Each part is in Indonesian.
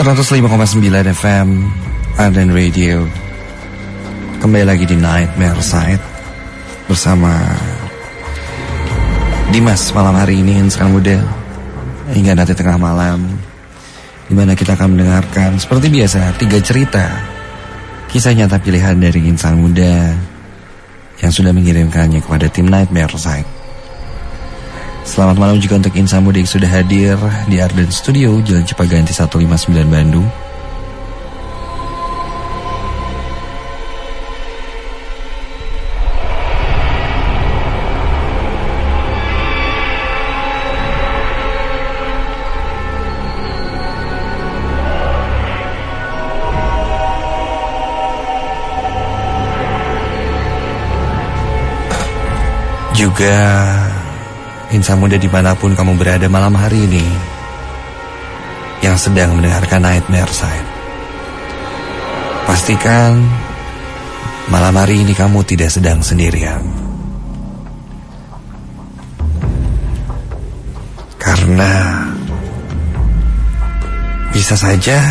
105,9 FM Arden Radio. Kembali lagi di Nightmare Side bersama Dimas malam hari ini insan muda hingga nanti tengah malam, di mana kita akan mendengarkan seperti biasa 3 cerita kisah nyata pilihan dari insan muda yang sudah mengirimkannya kepada tim Nightmare Side. Selamat malam juga untuk insan muda yang sudah hadir di Arden Studio, Jalan Cipaganti 159 Bandung. Juga insan muda dimanapun kamu berada malam hari ini yang sedang mendengarkan Nightmare Side, pastikan malam hari ini kamu tidak sedang sendirian. Karena bisa saja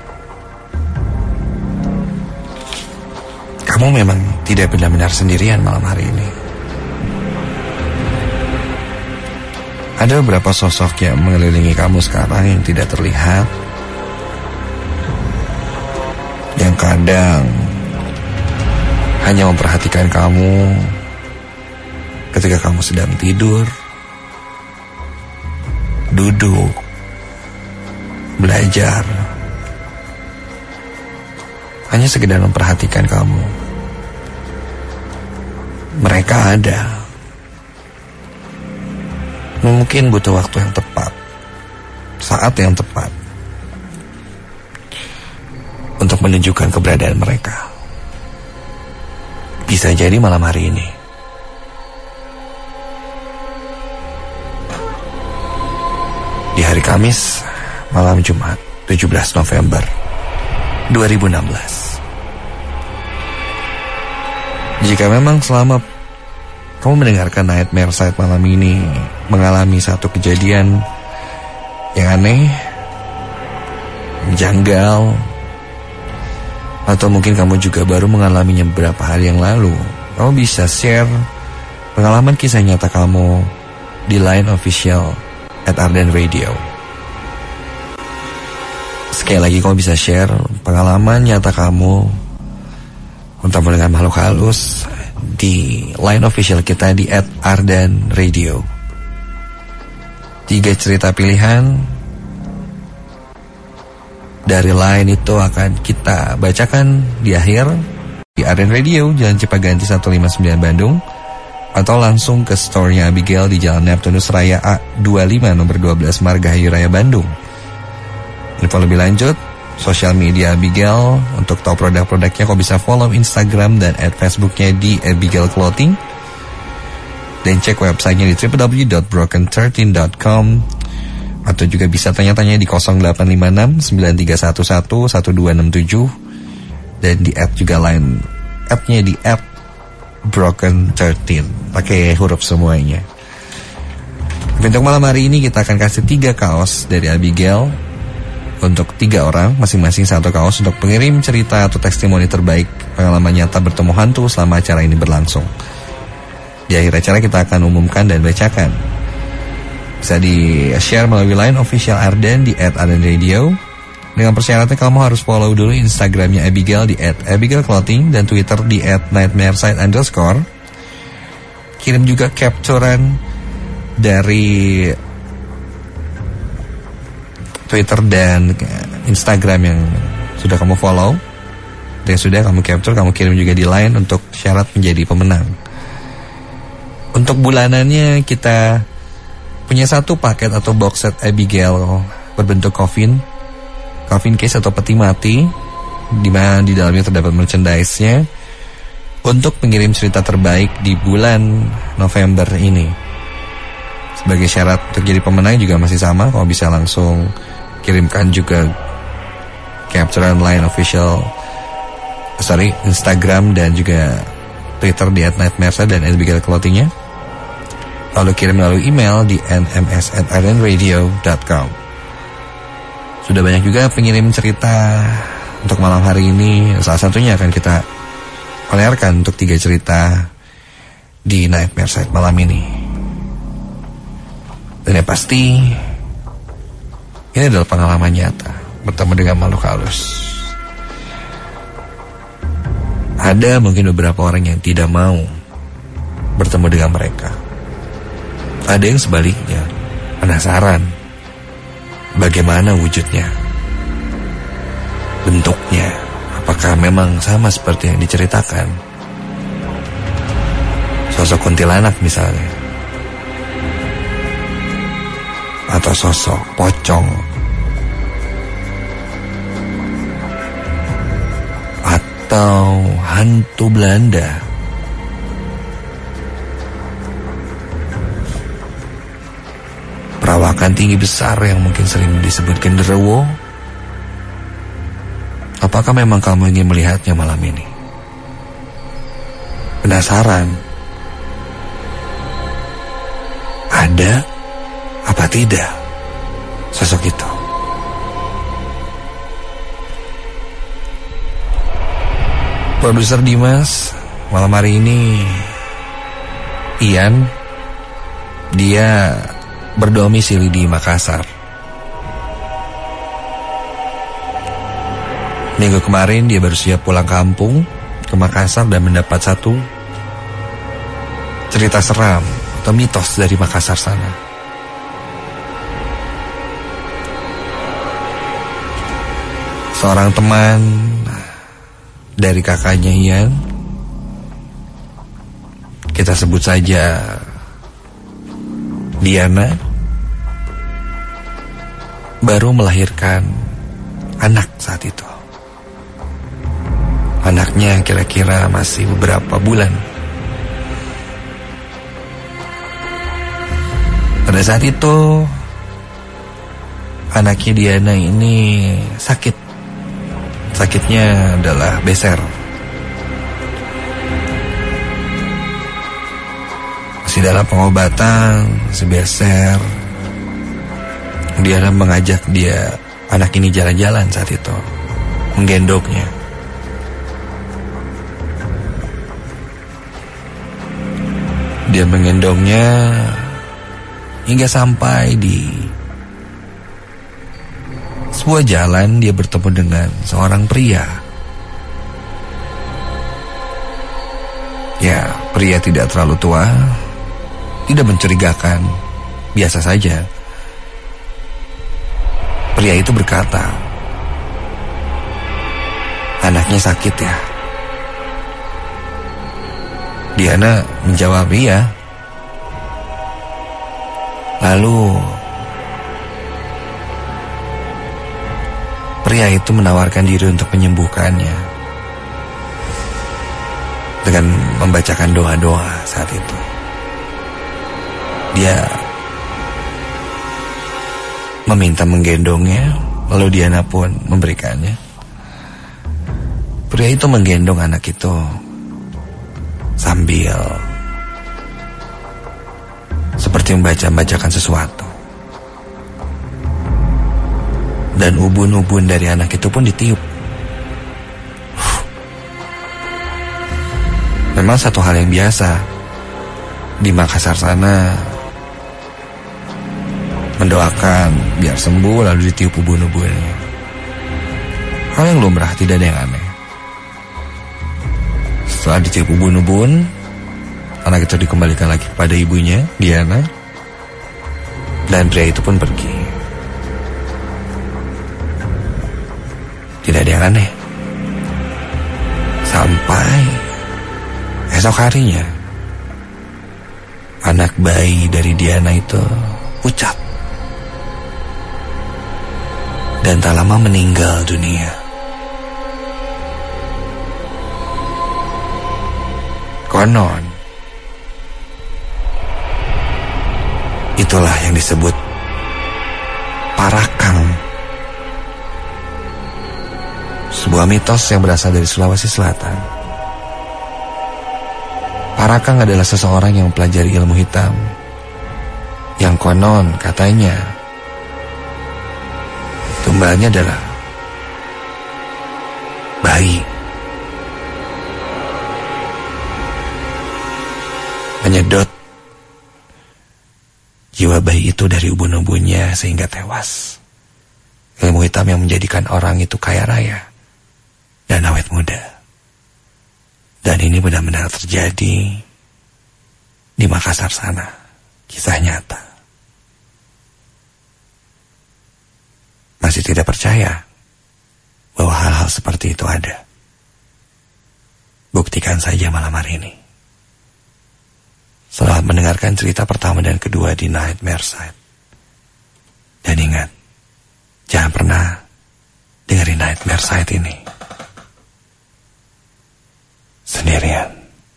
kamu memang tidak benar-benar sendirian malam hari ini. Ada beberapa sosok yang mengelilingi kamu sekarang yang tidak terlihat, yang kadang hanya memperhatikan kamu ketika kamu sedang tidur, duduk, belajar, hanya sekedar memperhatikan kamu. Mereka ada. Mungkin butuh waktu yang tepat, saat yang tepat untuk menunjukkan keberadaan mereka. Bisa jadi malam hari ini. Di hari Kamis, malam Jumat, 17 November 2016. Jika memang selama kamu mendengarkan Nightmare Side malam ini mengalami satu kejadian yang aneh, janggal, atau mungkin kamu juga baru mengalaminya beberapa hari yang lalu, kamu bisa share pengalaman kisah nyata kamu di line official @Arden Radio. Sekali lagi kamu bisa share pengalaman nyata kamu untuk mendengar makhluk halus di line official kita di @Arden Radio. 3 cerita pilihan dari line itu akan kita bacakan di akhir di Arden Radio, Jalan Cipaganti 159 Bandung, atau langsung ke store-nya Abigail di Jalan Neptunus Raya A25 nomor 12 Margahayu Raya Bandung. Info lebih lanjut, sosial media Abigail, untuk tahu produk-produknya kau bisa follow Instagram dan @Facebooknya di Abigail Clothing, dan cek websitenya di www.broken13.com, atau juga bisa tanya-tanya di 0856 9311 1267, dan di juga line @nya di @broken13 pakai huruf semuanya. Untuk malam hari ini kita akan kasih 3 kaos dari Abigail untuk 3 orang, masing-masing 1 kaos untuk pengirim cerita atau testimoni terbaik pengalaman nyata bertemu hantu selama acara ini berlangsung. Di akhir acara kita akan umumkan dan bacakan. Bisa di-share melalui line official Arden di @Arden Radio. Dengan persyaratan kamu harus follow dulu Instagramnya Abigail di @AbigailClothing dan Twitter di @nightmareside_. Kirim juga capturean dari Twitter dan Instagram yang sudah kamu follow, dan sudah kamu capture, kamu kirim juga di line untuk syarat menjadi pemenang. Untuk bulanannya kita punya 1 paket atau box set Abigail berbentuk coffin case atau peti mati, di mana di dalamnya terdapat merchandise-nya untuk pengirim cerita terbaik di bulan November ini. Sebagai syarat untuk jadi pemenang juga masih sama, kamu bisa langsung kirimkan juga capturean line official Instagram dan juga Twitter di @nightmareside dan Abigail Clothing-nya. Lalu kirim melalui email di nms@ardenradio.com. Sudah banyak juga pengirim cerita untuk malam hari ini. Salah satunya akan kita on-airkan untuk 3 cerita di Nightmare Side malam ini. Dan yang pasti ini adalah pengalaman nyata bertemu dengan makhluk halus. Ada mungkin beberapa orang yang tidak mau bertemu dengan mereka. Ada yang sebaliknya, penasaran bagaimana wujudnya, bentuknya, apakah memang sama seperti yang diceritakan. Sosok kuntilanak misalnya, atau sosok pocong, atau hantu Belanda. Perawakan tinggi besar yang mungkin sering disebut genderuwo. Apakah memang kamu ingin melihatnya malam ini? Penasaran? Ada apa tidak sosok itu? Produser Dimas malam hari ini Ian, dia berdomisili di Makassar. Minggu kemarin dia baru siap pulang kampung ke Makassar dan mendapat satu cerita seram atau mitos dari Makassar sana. Seorang teman dari kakaknya Ian, kita sebut saja Diana, baru melahirkan anak saat itu. Anaknya kira-kira masih beberapa bulan. Pada saat itu anaknya Diana ini sakit. Sakitnya adalah beser. Masih dalam pengobatan, masih beser. Diana mengajak anak ini jalan-jalan saat itu, menggendongnya. Dia menggendongnya hingga sampai di sebuah jalan. Dia bertemu dengan seorang pria. Ya, pria tidak terlalu tua, tidak mencurigakan, biasa saja. Pria itu berkata, "Anaknya sakit ya?" Diana menjawab, "Iya." Lalu pria itu menawarkan diri untuk menyembuhkannya dengan membacakan doa-doa saat itu. Dia meminta menggendongnya, lalu Diana pun memberikannya. Pria itu menggendong anak itu sambil seperti membacakan sesuatu. Dan ubun-ubun dari anak itu pun ditiup. Memang satu hal yang biasa di Makassar sana, mendoakan biar sembuh lalu ditiup ubun-ubunnya. Hal yang lumrah, tidak ada yang aneh. Setelah ditiup ubun-ubun, anak itu dikembalikan lagi kepada ibunya, Diana. Dan pria itu pun pergi. Tidak ada yang aneh. Sampai esok harinya, anak bayi dari Diana itu pucat dan tak lama meninggal dunia. Konon itulah yang disebut parakang, sebuah mitos yang berasal dari Sulawesi Selatan. Parakang adalah seseorang yang mempelajari ilmu hitam, yang konon katanya Tumbalnya adalah bayi. Menyedot jiwa bayi itu dari ubun-ubunnya sehingga tewas. Ilmu hitam yang menjadikan orang itu kaya raya dan awet muda. Dan ini benar-benar terjadi di Makassar sana. Kisah nyata. Masih tidak percaya bahwa hal-hal seperti itu ada? Buktikan saja malam hari ini. Selamat mendengarkan cerita pertama dan kedua di Nightmare Side. Dan ingat, jangan pernah dengerin Nightmare Side ini sendirian.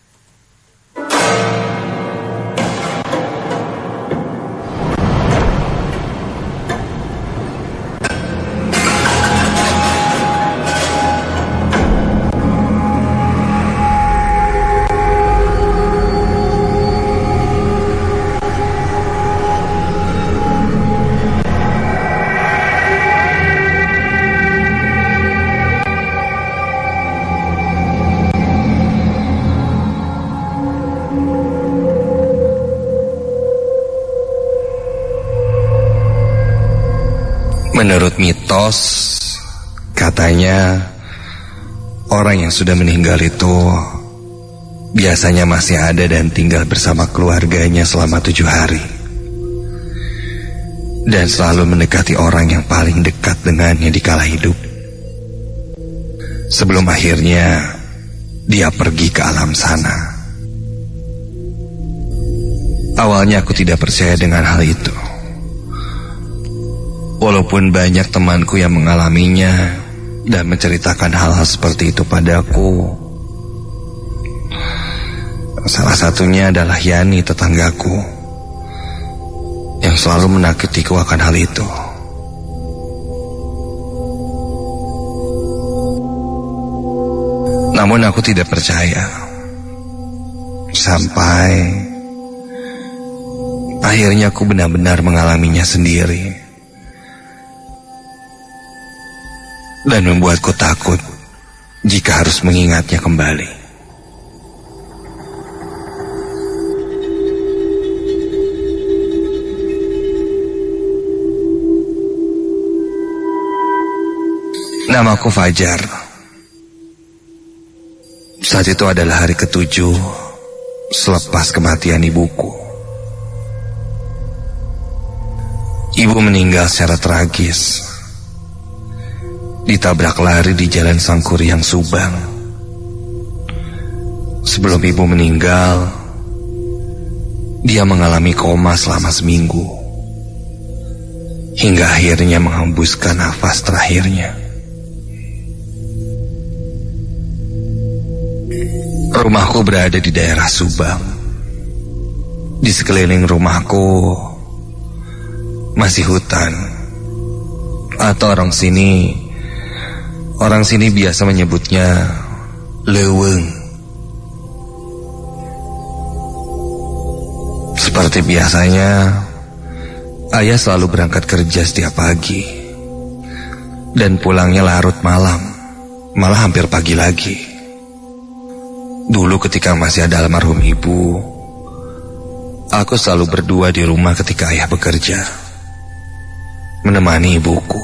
Menurut mitos, katanya orang yang sudah meninggal itu biasanya masih ada dan tinggal bersama keluarganya selama 7 hari. Dan selalu mendekati orang yang paling dekat dengannya di kala hidup. Sebelum akhirnya dia pergi ke alam sana. Awalnya aku tidak percaya dengan hal itu. Walaupun banyak temanku yang mengalaminya dan menceritakan hal-hal seperti itu padaku. Salah satunya adalah Yani, tetanggaku, yang selalu menakutiku akan hal itu. Namun aku tidak percaya. Sampai akhirnya aku benar-benar mengalaminya sendiri. Dan membuatku takut jika harus mengingatnya kembali. Namaku Fajar. Saat itu adalah hari ke-7 selepas kematian ibuku. Ibu meninggal secara tragis. Ditabrak lari di Jalan Sangkuriang, Subang. Sebelum ibu meninggal, dia mengalami koma selama seminggu, hingga akhirnya menghembuskan nafas terakhirnya. Rumahku berada di daerah Subang. Di sekeliling rumahku masih hutan, atau orang sini biasa menyebutnya leweng. Seperti biasanya, ayah selalu berangkat kerja setiap pagi dan pulangnya larut malam, malah hampir pagi lagi. Dulu ketika masih ada almarhum ibu, aku selalu berdua di rumah ketika ayah bekerja, menemani ibuku.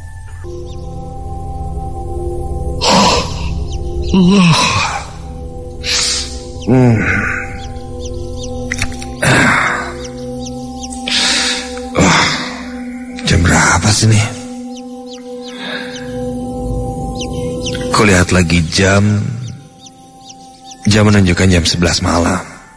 Jam berapa sih nih? Kulihat lagi jam menunjukkan jam 11 malam.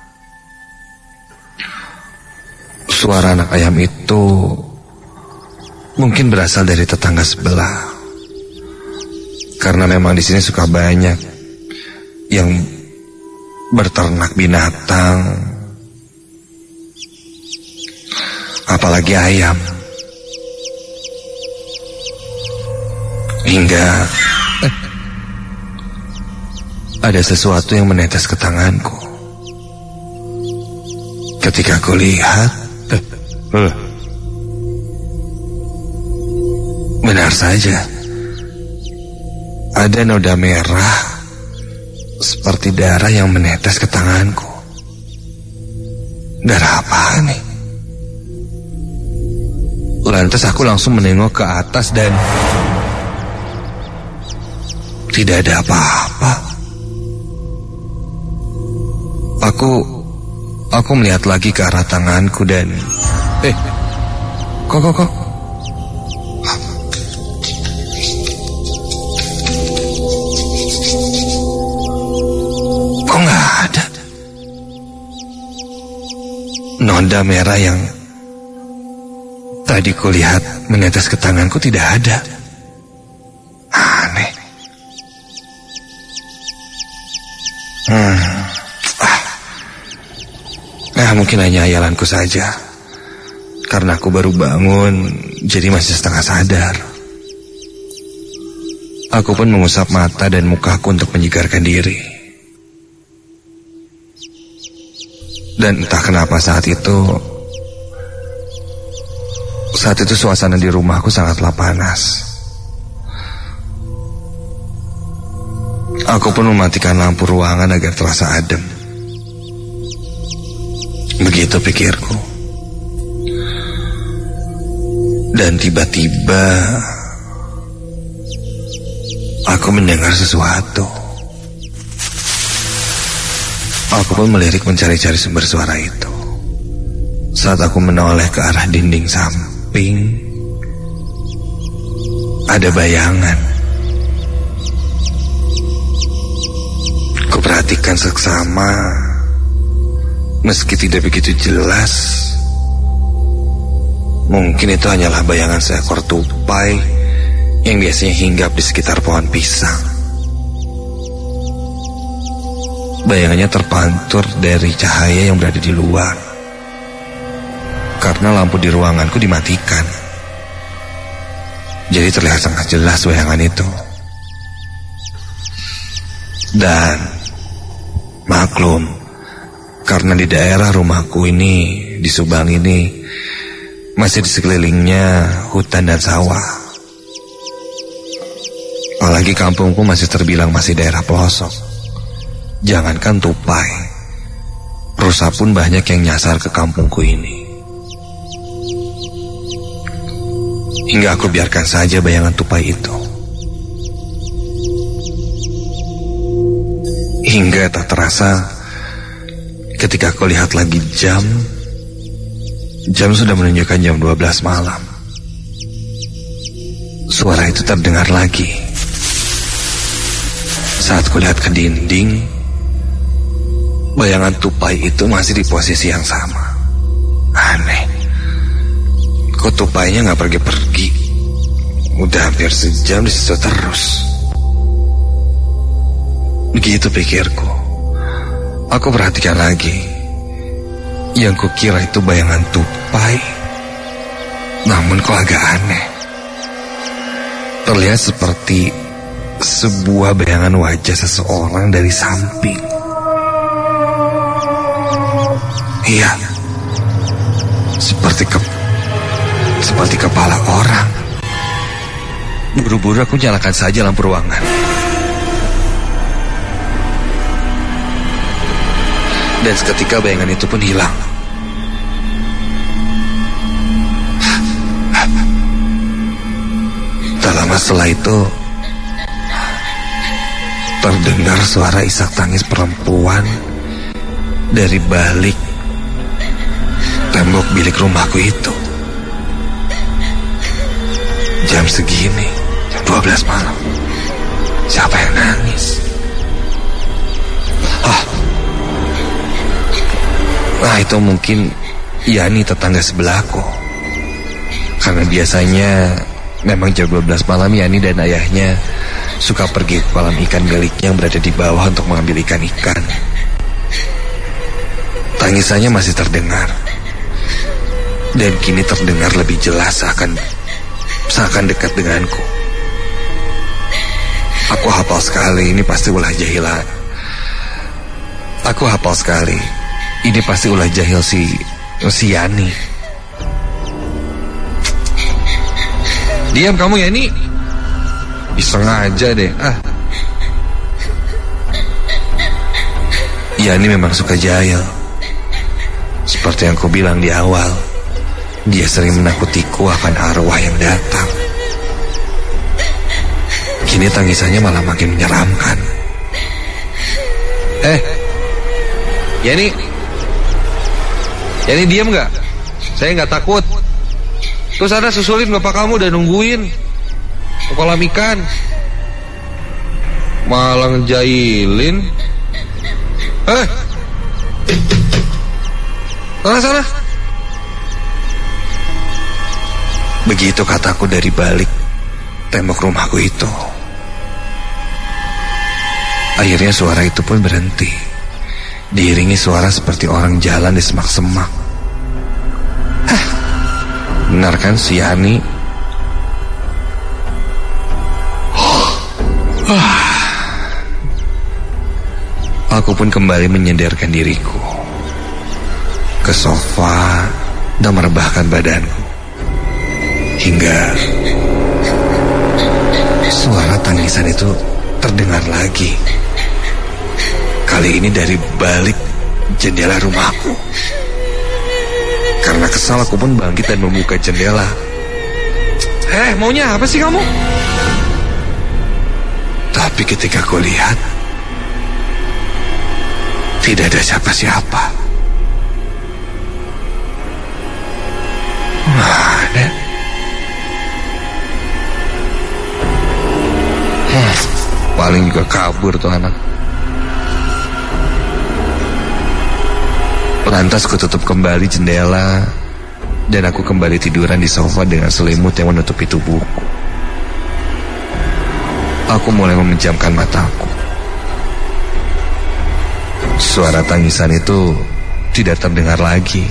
Suara anak ayam itu mungkin berasal dari tetangga sebelah. Karena memang di sini suka banyak yang berternak binatang, apalagi ayam. Hingga ada sesuatu yang menetes ke tanganku. Ketika aku lihat, Benar saja. Ada noda merah seperti darah yang menetes ke tanganku. Darah apa nih? Lantas aku langsung menengok ke atas dan tidak ada apa-apa. Aku melihat lagi ke arah tanganku dan kok nggak ada. Noda merah yang tadi kulihat menetes ke tanganku tidak ada. Aneh. Mungkin hanya hayalanku saja. Karena aku baru bangun, jadi masih setengah sadar. Aku pun mengusap mata dan mukaku untuk menyegarkan diri. Dan entah kenapa saat itu suasana di rumahku sangatlah panas. Aku pun mematikan lampu ruangan agar terasa adem. Begitu pikirku. Dan tiba-tiba aku mendengar sesuatu. Aku pun melirik mencari-cari sumber suara itu. Saat aku menoleh ke arah dinding samping, ada bayangan. Kuperhatikan seksama, meski tidak begitu jelas. Mungkin itu hanyalah bayangan seekor tupai yang biasanya hinggap di sekitar pohon pisang. Bayangannya terpantur dari cahaya yang berada di luar, karena lampu di ruanganku dimatikan. Jadi terlihat sangat jelas bayangan itu. Dan maklum, karena di daerah rumahku ini, di Subang ini, masih di sekelilingnya hutan dan sawah. Apalagi kampungku masih terbilang masih daerah pelosok. Jangankan tupai, rusa pun banyak yang nyasar ke kampungku ini. Hingga aku biarkan saja bayangan tupai itu. Hingga tak terasa, ketika aku lihat lagi jam sudah menunjukkan jam 12 malam. Suara itu terdengar lagi. Saat kulihat ke dinding, bayangan tupai itu masih di posisi yang sama. Aneh. Kok tupainya gak pergi-pergi? Udah hampir sejam di situ terus. Begitu pikirku. Aku perhatikan lagi. Yang kukira itu bayangan tupai, namun kok agak aneh. Terlihat seperti sebuah bayangan wajah seseorang dari samping. Iya, seperti kepala orang. Buru-buru aku nyalakan saja lampu ruangan. Dan seketika bayangan itu pun hilang. Tak lama setelah itu, terdengar suara isak tangis perempuan dari balik tembok bilik rumahku itu. Jam segini, jam 12 malam. Siapa yang nangis? Nah, itu mungkin Yani, tetangga sebelahku. Karena biasanya memang jam 12 malam Yani dan ayahnya suka pergi ke kolam ikan miliknya yang berada di bawah untuk mengambil ikan-ikan. Tangisannya masih terdengar. Dan kini terdengar lebih jelas, seakan dekat denganku. Aku hafal sekali, ini pasti ulah jahilan. Aku hafal sekali, ini pasti ulah jahil si Yani. Diam kamu ya, ini iseng aja deh. Ya, ini memang suka jahil. Seperti yang ku bilang di awal, dia sering menakutiku akan arwah yang datang. Kini tangisannya malah makin menyeramkan. Yani diam gak? Saya gak takut. Terus ada susulin bapak kamu udah nungguin ke kolam ikan. Malah ngejailin. Sana. Begitu kataku dari balik tembok rumahku itu. Akhirnya suara itu pun berhenti, diiringi suara seperti orang jalan di semak-semak. Benar kan si Yani? Aku pun kembali menyenderkan diriku ke sofa dan merebahkan badanku, hingga suara tangisan itu terdengar lagi. Kali ini dari balik jendela rumahku. Karena kesal aku pun bangkit dan membuka jendela. Maunya apa sih kamu? Tapi ketika aku lihat, tidak ada siapa-siapa. Ada. Paling juga kabur tuh anak. Lantas kututup kembali jendela dan aku kembali tiduran di sofa dengan selimut yang menutupi tubuhku. Aku mulai memejamkan mataku. Suara tangisan itu tidak terdengar lagi.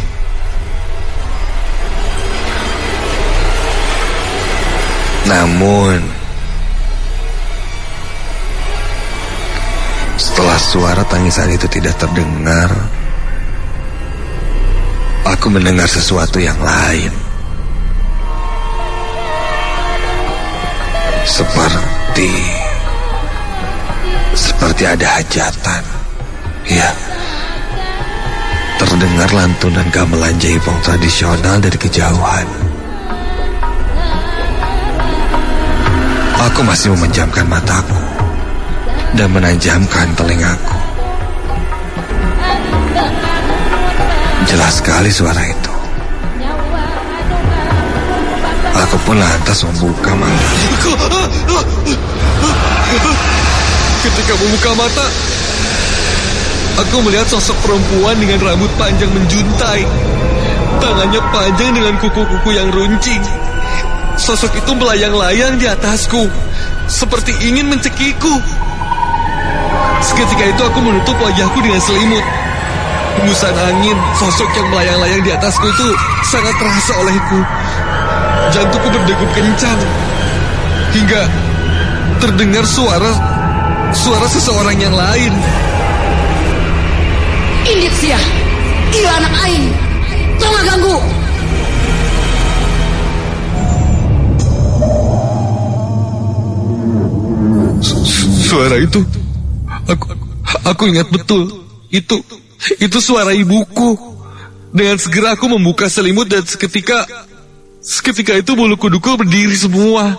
Namun setelah suara tangisan itu tidak terdengar, aku mendengar sesuatu yang lain. Seperti ada hajatan. Ya, terdengar lantunan gamelan jaipong tradisional dari kejauhan. Aku masih memejamkan mataku dan menajamkan telingaku. Jelas sekali suara itu. Aku pun lantas membuka mata. Ketika membuka mata, aku melihat sosok perempuan dengan rambut panjang menjuntai. Tangannya panjang dengan kuku-kuku yang runcing. Sosok itu melayang-layang di atasku, seperti ingin mencekiku. Seketika itu aku menutup wajahku dengan selimut. Hembusan angin, sosok yang melayang-layang di atasku itu sangat terasa olehku. Jantungku berdegup kencang, hingga terdengar suara seseorang yang lain. Indit sia, iya anak aing, jangan ganggu. Suara itu, aku ingat betul. Itu suara ibuku. Dengan segera aku membuka selimut dan seketika itu bulu kuduku berdiri semua.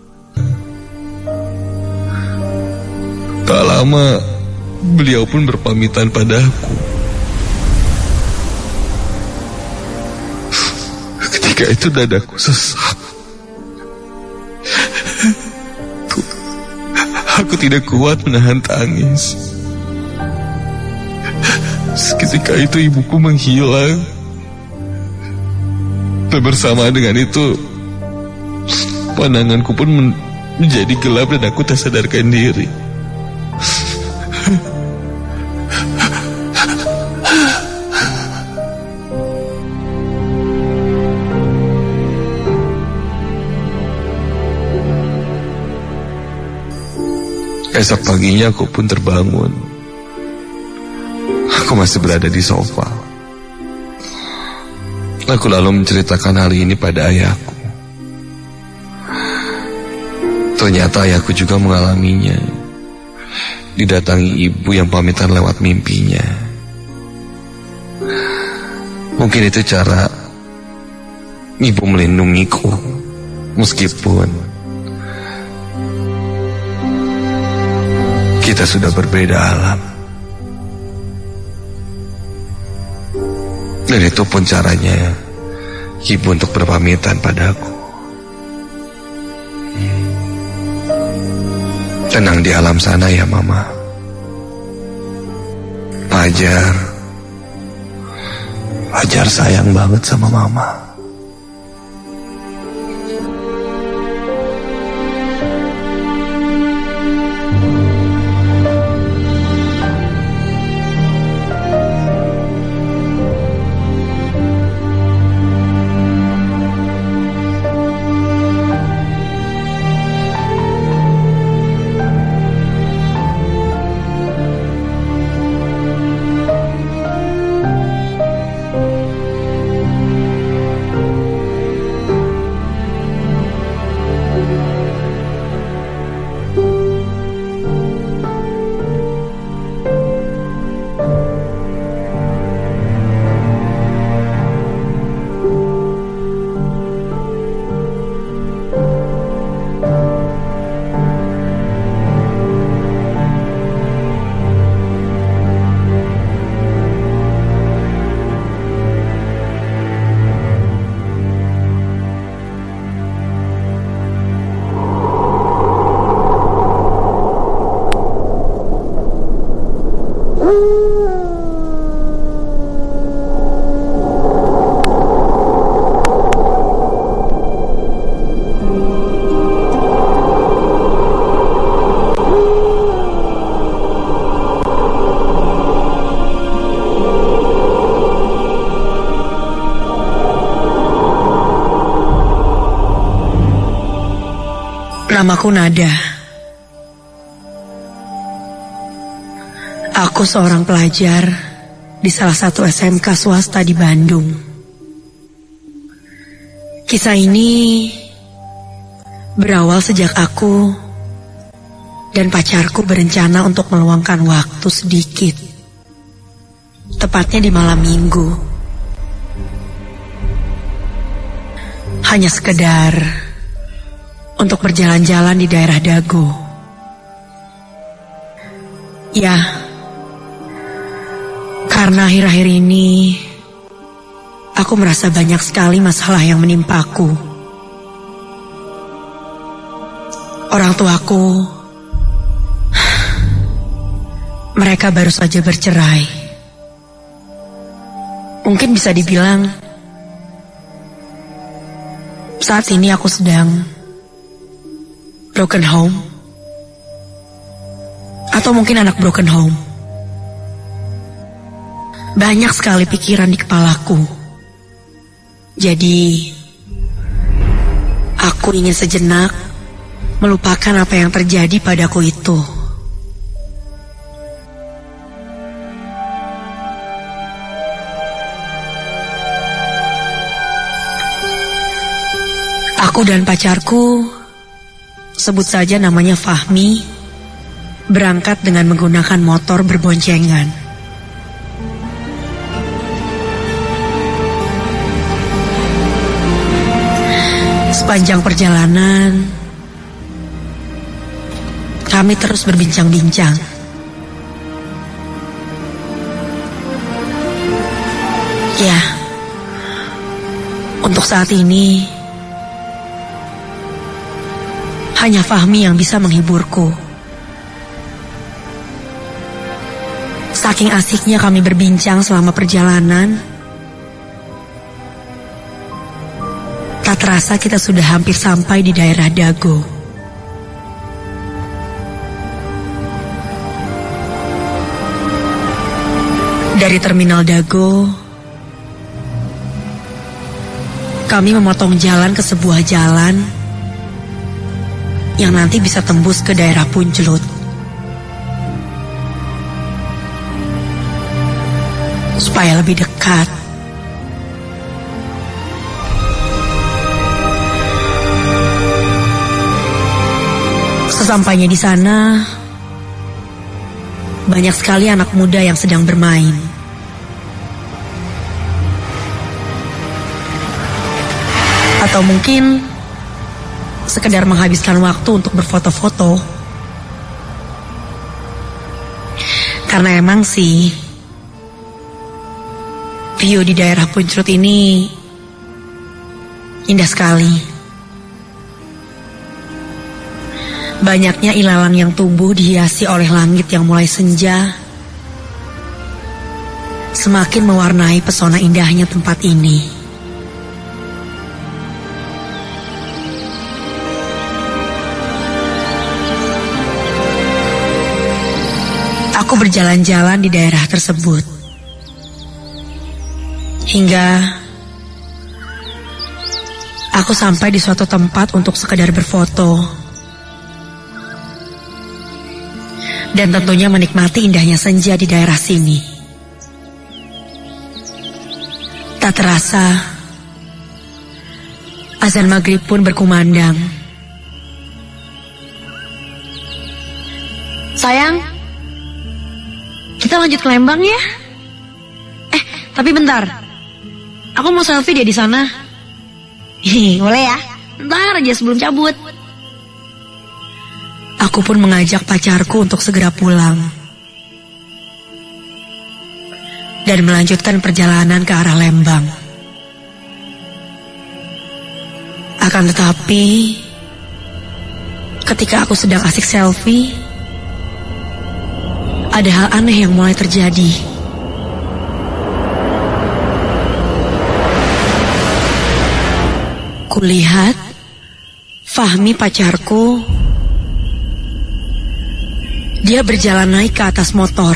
Tak lama beliau pun berpamitan padaku. Ketika itu dadaku sesak. Aku tidak kuat menahan tangis. Seketika itu ibuku menghilang. Dan bersama dengan itu, pandanganku pun menjadi gelap dan aku tak sadarkan diri. Esok paginya aku pun terbangun. Aku masih berada di sofa. Aku lalu menceritakan hal ini pada ayahku. Ternyata ayahku juga mengalaminya. Didatangi ibu yang pamitan lewat mimpinya. Mungkin itu cara ibu melindungiku, meskipun kita sudah berbeda alam. Dan itu pun caranya ibu untuk berpamitan padaku. Tenang di alam sana ya mama. Fajar sayang banget sama mama. Namaku Nada. Aku seorang pelajar di salah satu SMK swasta di Bandung. Kisah ini berawal sejak aku dan pacarku berencana untuk meluangkan waktu sedikit. Tepatnya di malam minggu. Hanya sekedar untuk berjalan-jalan di daerah Dago. Ya, karena akhir-akhir ini aku merasa banyak sekali masalah yang menimpaku. Orang tuaku, mereka baru saja bercerai. Mungkin bisa dibilang saat ini aku sedang broken home. Atau mungkin anak broken home. Banyak sekali pikiran di kepalaku. Jadi aku ingin sejenak melupakan apa yang terjadi padaku itu. Aku dan pacarku, sebut saja namanya Fahmi, berangkat dengan menggunakan motor berboncengan. Sepanjang perjalanan, kami terus berbincang-bincang. Ya, untuk saat ini hanya Fahmi yang bisa menghiburku. Saking asiknya kami berbincang selama perjalanan, tak terasa kita sudah hampir sampai di daerah Dago. Dari terminal Dago, kami memotong jalan ke sebuah jalan yang nanti bisa tembus ke daerah Puncelut. Supaya lebih dekat, Sesampainya di sana, banyak sekali anak muda yang sedang bermain. Atau mungkin sekedar menghabiskan waktu untuk berfoto-foto. Karena emang sih, view di daerah Punclut ini indah sekali. Banyaknya ilalang yang tumbuh dihiasi oleh langit yang mulai senja, semakin mewarnai pesona indahnya tempat ini. Aku berjalan-jalan di daerah tersebut, hingga aku sampai di suatu tempat untuk sekedar berfoto. Dan tentunya menikmati indahnya senja di daerah sini. Tak terasa, azan maghrib pun berkumandang. Sayang, kita lanjut ke Lembang ya? Tapi bentar. Aku mau selfie dia di sana. Boleh ya? Bentar aja sebelum cabut. Aku pun mengajak pacarku untuk segera pulang dan melanjutkan perjalanan ke arah Lembang. Akan tetapi, ketika aku sedang asik selfie, ada hal aneh yang mulai terjadi. Kulihat Fahmi pacarku, dia berjalan naik ke atas motor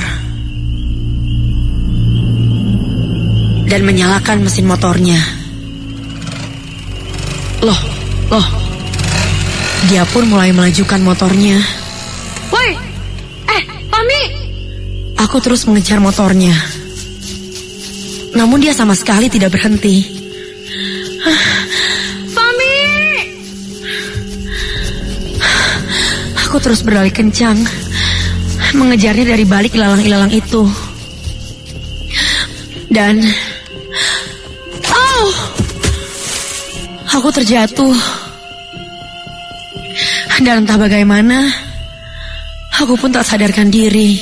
dan menyalakan mesin motornya. Loh, dia pun mulai melajukan motornya. Woi, Fahmi! Aku terus mengejar motornya, namun dia sama sekali tidak berhenti. Fahmi! Aku terus berlari kencang, mengejarnya dari balik ilalang-ilalang itu. Dan aku terjatuh. Dan entah bagaimana, aku pun tak sadarkan diri.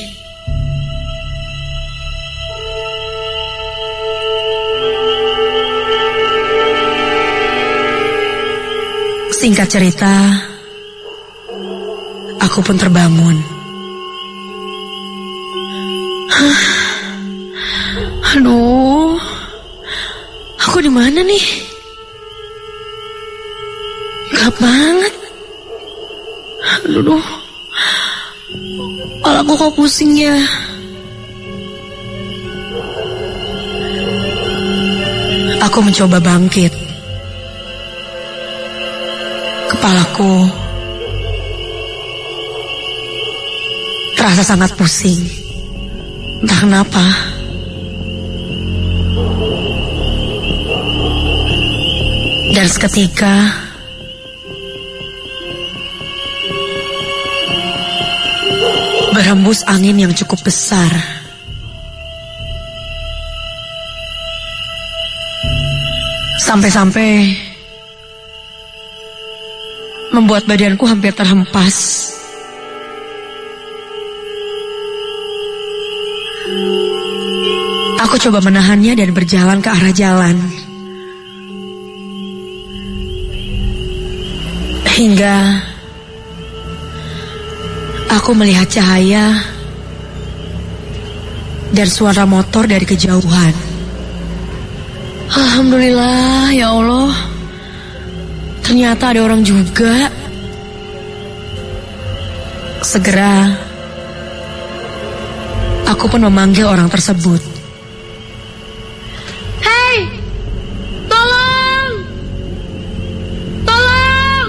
Singkat cerita, aku pun terbangun. Aduh, aku di mana nih? Gelap banget. Aduh, kepalaku kok pusing ya. Aku mencoba bangkit. Kepalaku terasa sangat pusing. Entah kenapa. Dan seketika berhembus angin yang cukup besar. Sampai-sampai membuat badanku hampir terhempas. Aku coba menahannya dan berjalan ke arah jalan. Hingga aku melihat cahaya dan suara motor dari kejauhan. Alhamdulillah, ya Allah. Ternyata ada orang juga. Segera aku pun memanggil orang tersebut. Hei, tolong! Tolong!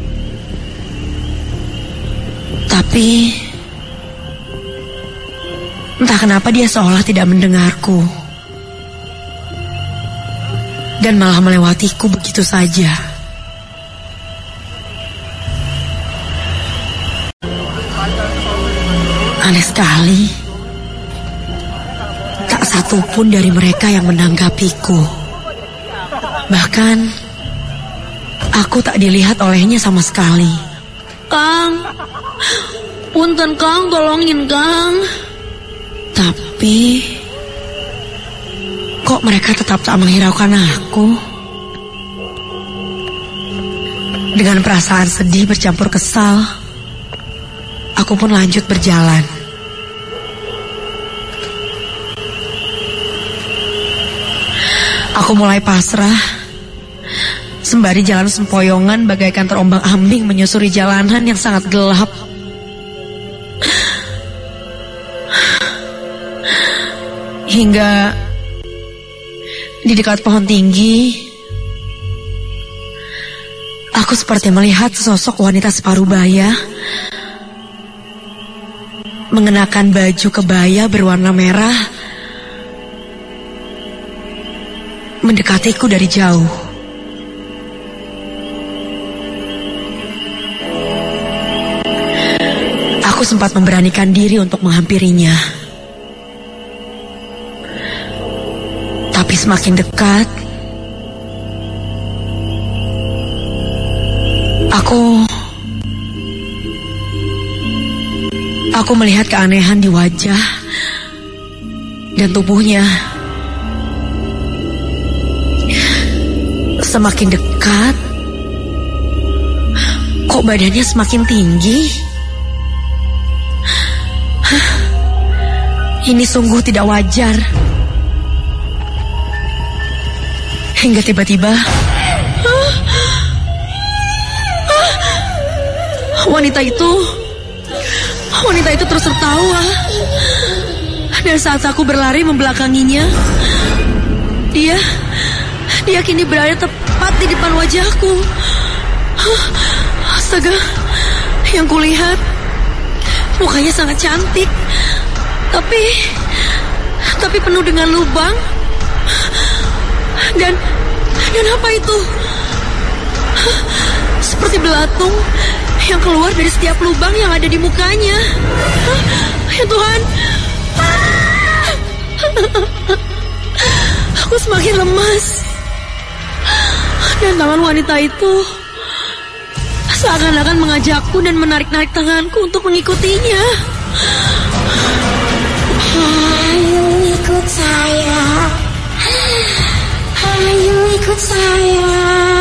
Tapi entah kenapa dia seolah tidak mendengarku dan malah melewatiku begitu saja. Aneh sekali. Tak satu pun dari mereka yang menanggapiku. Bahkan aku tak dilihat olehnya sama sekali. Kang, punten Kang, tolongin Kang. Tapi kok mereka tetap tak menghiraukan aku? Dengan perasaan sedih bercampur kesal, aku pun lanjut berjalan. Aku mulai pasrah, sembari jalan sempoyongan bagaikan terombang-ambing menyusuri jalanan yang sangat gelap. Hingga di dekat pohon tinggi, aku seperti melihat sesosok wanita separuh baya mengenakan baju kebaya berwarna merah mendekatiku dari jauh. Aku sempat memberanikan diri untuk menghampirinya. Tapi semakin dekat, aku melihat keanehan di wajah dan tubuhnya. Semakin dekat, kok badannya semakin tinggi? Ini sungguh tidak wajar. Hingga tiba-tiba wanita itu terus tertawa. Dan saat aku berlari membelakanginya, dia kini berada tepat di depan wajahku. Astaga, yang kulihat mukanya sangat cantik, tapi penuh dengan lubang. Dan apa itu? Seperti belatung yang keluar dari setiap lubang yang ada di mukanya. Ya Tuhan, aku semakin lemas. Dan tangan wanita itu seakan-akan mengajakku dan menarik-narik tanganku untuk mengikutinya. Ayo ikut saya. Ayo ikut saya.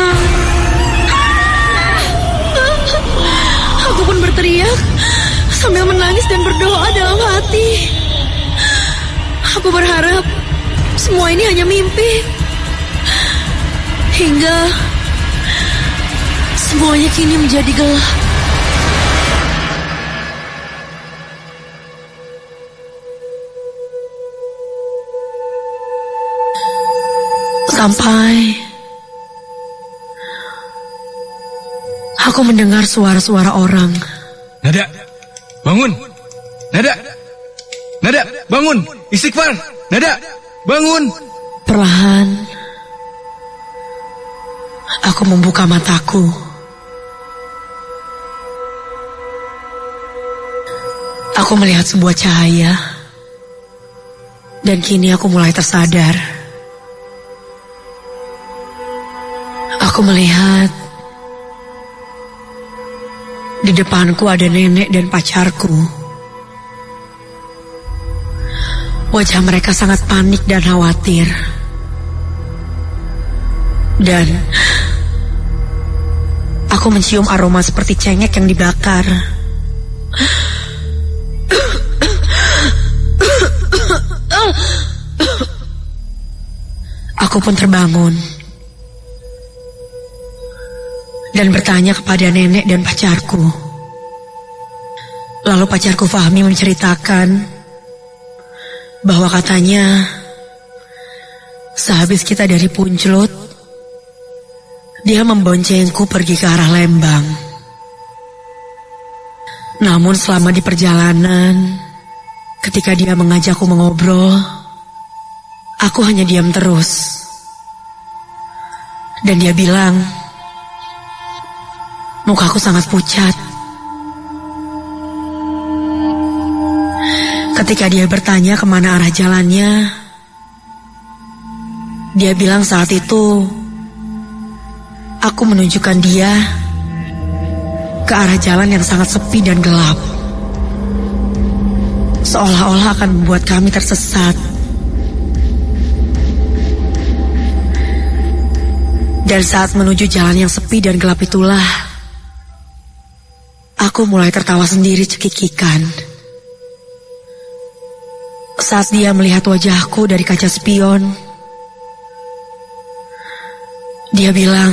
Aku pun berteriak sambil menangis dan berdoa dalam hati. Aku berharap semua ini hanya mimpi. Hingga semuanya kini menjadi gelap. Sampai aku mendengar suara-suara orang. Nada, bangun. Nada, bangun. Istighfar. Nada, bangun. Perlahan aku membuka mataku. Aku melihat sebuah cahaya. Dan kini aku mulai tersadar. Aku melihat di depanku ada nenek dan pacarku. Wajah mereka sangat panik dan khawatir. Dan aku mencium aroma seperti cengek yang dibakar. Aku pun terbangun dan bertanya kepada nenek dan pacarku. Lalu pacarku Fahmi menceritakan bahwa katanya sehabis kita dari Punclut, dia memboncengku pergi ke arah Lembang. Namun selama di perjalanan, ketika dia mengajakku mengobrol, aku hanya diam terus. Dan dia bilang, mukaku sangat pucat. Ketika dia bertanya kemana arah jalannya, dia bilang saat itu aku menunjukkan dia ke arah jalan yang sangat sepi dan gelap, seolah-olah akan membuat kami tersesat. Dan saat menuju jalan yang sepi dan gelap itulah aku mulai tertawa sendiri cekikikan. Saat dia melihat wajahku dari kaca spion, dia bilang,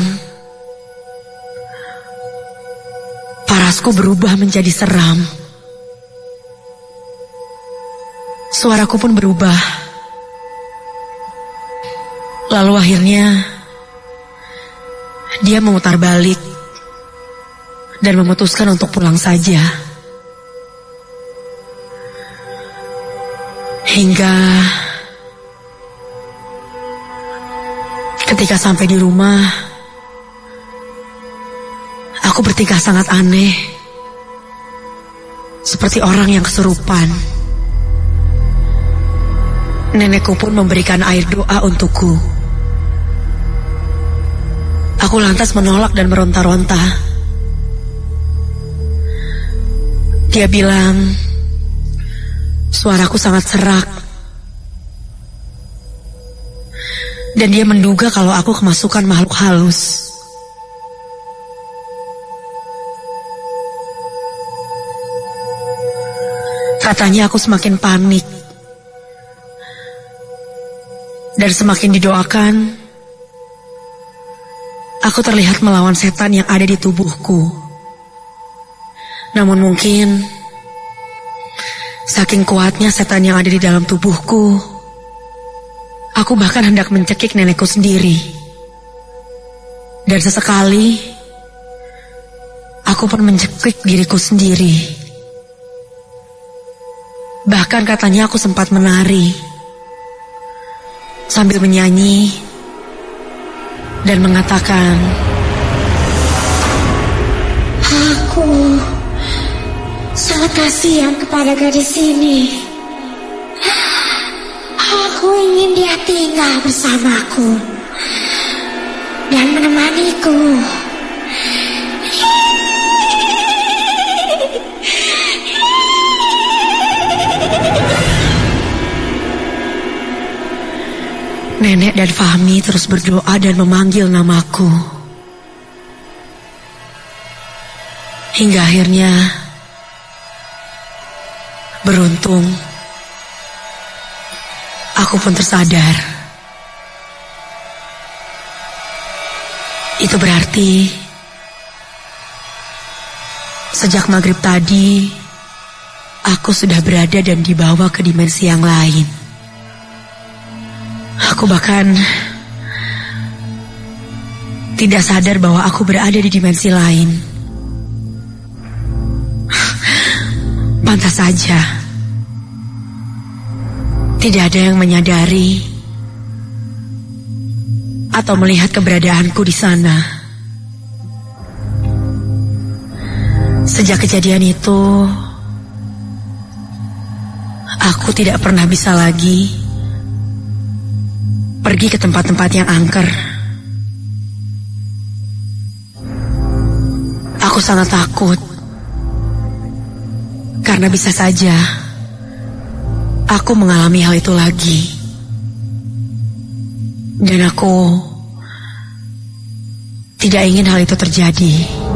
parasku berubah menjadi seram. Suaraku pun berubah. Lalu akhirnya dia memutar balik dan memutuskan untuk pulang saja. Hingga ketika sampai di rumah, aku bertingkah sangat aneh, seperti orang yang kesurupan. Nenekku pun memberikan air doa untukku. Aku lantas menolak dan meronta-ronta. Dia bilang, suaraku sangat serak. Dan dia menduga kalau aku kemasukan makhluk halus. Katanya aku semakin panik. Dan semakin didoakan, aku terlihat melawan setan yang ada di tubuhku. Namun mungkin saking kuatnya setan yang ada di dalam tubuhku, aku bahkan hendak mencekik nenekku sendiri. Dan sesekali aku pun mencekik diriku sendiri. Bahkan katanya aku sempat menari sambil menyanyi dan mengatakan, Aku sangat kasihan kepada gadis ini. Aku ingin dia tinggal bersamaku dan menemaniku. Nenek dan Fahmi terus berdoa dan memanggil namaku. Hingga akhirnya beruntung aku pun tersadar. Itu berarti sejak maghrib tadi aku sudah berada dan dibawa ke dimensi yang lain. Aku bahkan tidak sadar bahwa aku berada di dimensi lain. Pantas saja tidak ada yang menyadari atau melihat keberadaanku di sana. Sejak kejadian itu, aku tidak pernah bisa lagi pergi ke tempat-tempat yang angker. Aku sangat takut, karena bisa saja aku mengalami hal itu lagi. Dan aku tidak ingin hal itu terjadi.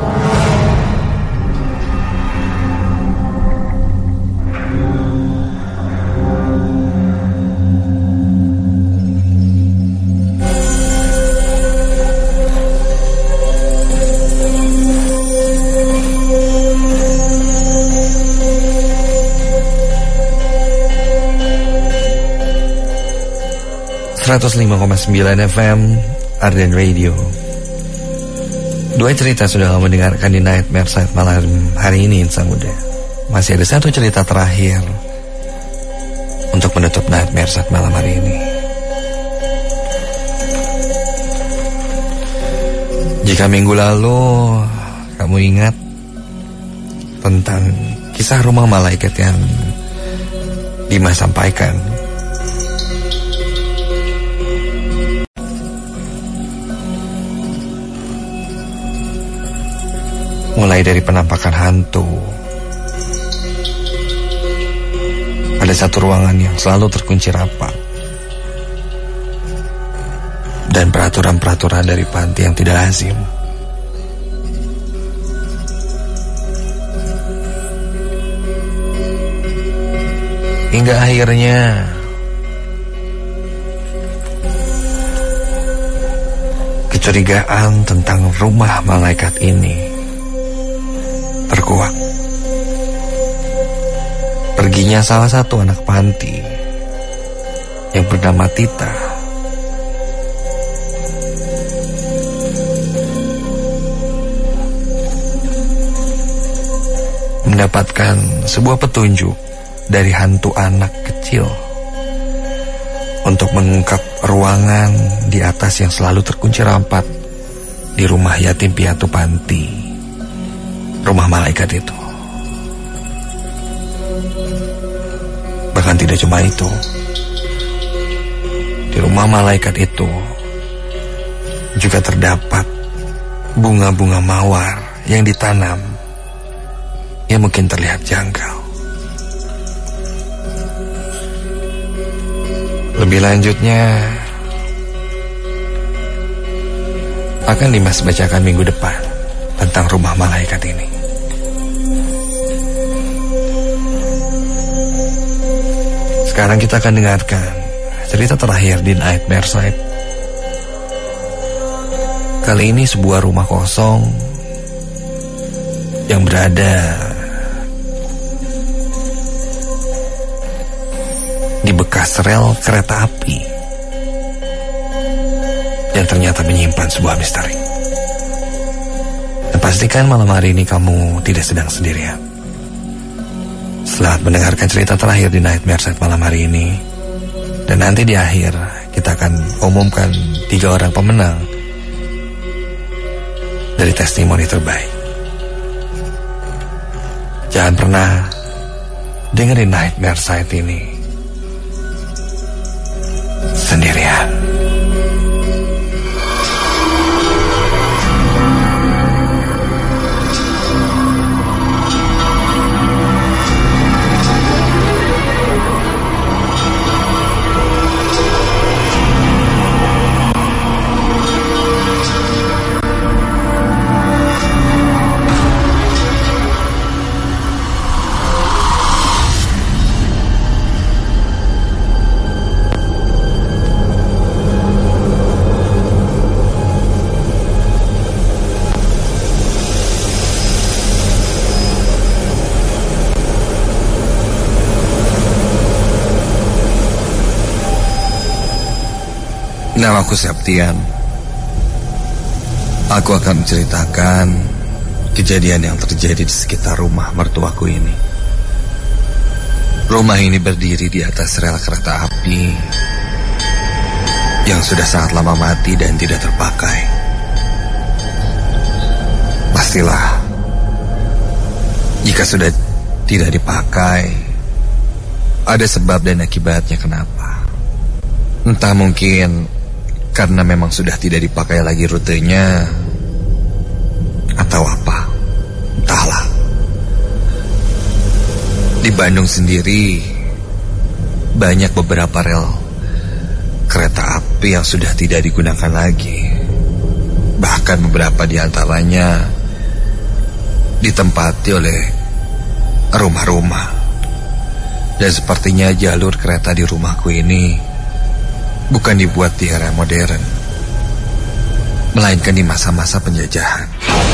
.9 FM Arden Radio. Dua cerita sudah kamu dengarkan di Nightmare Saat malam hari ini, insan muda. Masih ada satu cerita terakhir untuk menutup Nightmare Saat malam hari ini. Jika minggu lalu kamu ingat tentang kisah rumah malaikat yang Dimas sampaikan. Mulai dari penampakan hantu. Ada satu ruangan yang selalu terkunci rapat. Dan peraturan-peraturan dari panti yang tidak lazim. Hingga akhirnya kecurigaan tentang rumah malaikat ini terkuak. Perginya salah satu anak panti yang bernama Tita mendapatkan sebuah petunjuk dari hantu anak kecil untuk mengungkap ruangan di atas yang selalu terkunci rapat di rumah yatim piatu panti, rumah malaikat itu. Bahkan tidak cuma itu, di rumah malaikat itu juga terdapat bunga-bunga mawar yang ditanam yang mungkin terlihat janggal. Lebih lanjutnya akan Dimas bacakan minggu depan tentang rumah malaikat ini. Sekarang kita akan dengarkan cerita terakhir di Nightmare Side. Kali ini sebuah rumah kosong yang berada di bekas rel kereta api yang ternyata menyimpan sebuah misteri. Dan pastikan malam hari ini kamu tidak sedang sendirian. Selamat mendengarkan cerita terakhir di Nightmare Side malam hari ini. Dan nanti di akhir kita akan umumkan 3 orang pemenang dari testimoni terbaik. Jangan pernah dengerin Nightmare Side ini sendirian. Namaku Septian. Aku akan menceritakan kejadian yang terjadi di sekitar rumah mertuaku ini. Rumah ini berdiri di atas rel kereta api yang sudah sangat lama mati dan tidak terpakai. Pastilah, jika sudah tidak dipakai, ada sebab dan akibatnya kenapa. Entah mungkin karena memang sudah tidak dipakai lagi rutenya, atau apa, entahlah. Di Bandung sendiri banyak beberapa rel kereta api yang sudah tidak digunakan lagi. Bahkan beberapa di antaranya ditempati oleh rumah-rumah. Dan sepertinya jalur kereta di rumahku ini bukan dibuat di era modern, melainkan di masa-masa penjajahan.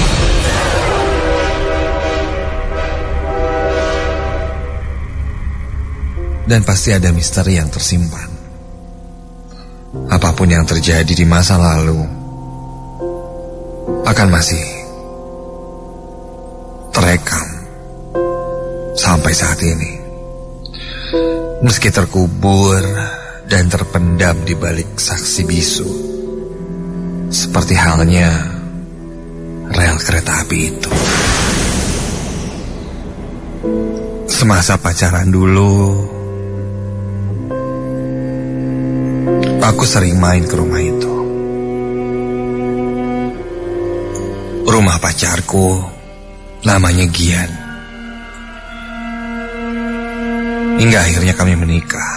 Dan pasti ada misteri yang tersimpan. Apapun yang terjadi di masa lalu akan masih terekam sampai saat ini. Meski terkubur dan terpendam di balik saksi bisu, seperti halnya rel kereta api itu. Semasa pacaran dulu, aku sering main ke rumah itu. Rumah pacarku, namanya Gian. Hingga akhirnya kami menikah.